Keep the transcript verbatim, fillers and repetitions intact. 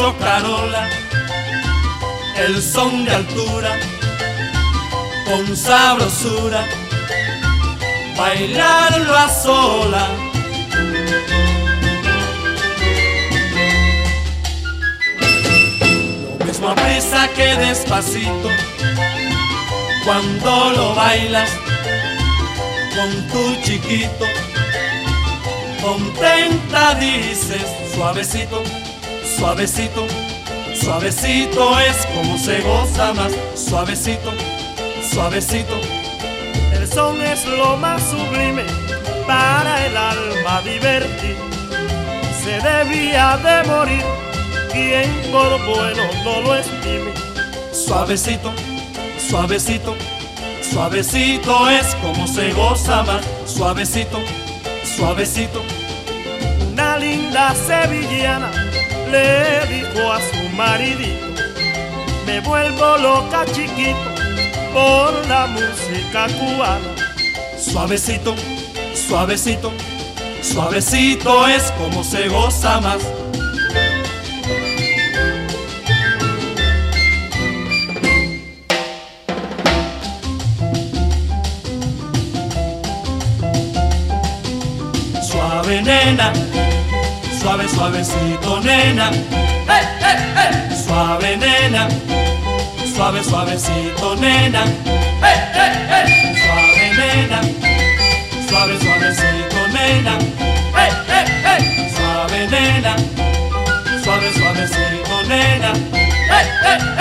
solo carola, el son de altura, con sabrosura, bailarlo a sola. Lo mismo a prisa que despacito, cuando lo bailas con tu chiquito, contenta dices, suavecito, suavecito, suavecito es como se goza más, suavecito, suavecito. El son es lo más sublime para el alma divertir. Se debía de morir quien por bueno no lo estime. Suavecito, suavecito, suavecito es como se goza más, suavecito, suavecito. Una linda sevillana le dijo a su maridito: me vuelvo loca chiquito por la música cubana. Suavecito, suavecito, suavecito es como se goza más. Suave nena, suave suavecito nena, hey, hey, hey. Suave nena, suave suavecito nena, hey, hey, hey. Suave nena, suave suavecito nena, hey, hey, hey. Suave nena, suave suavecito nena, hey, hey.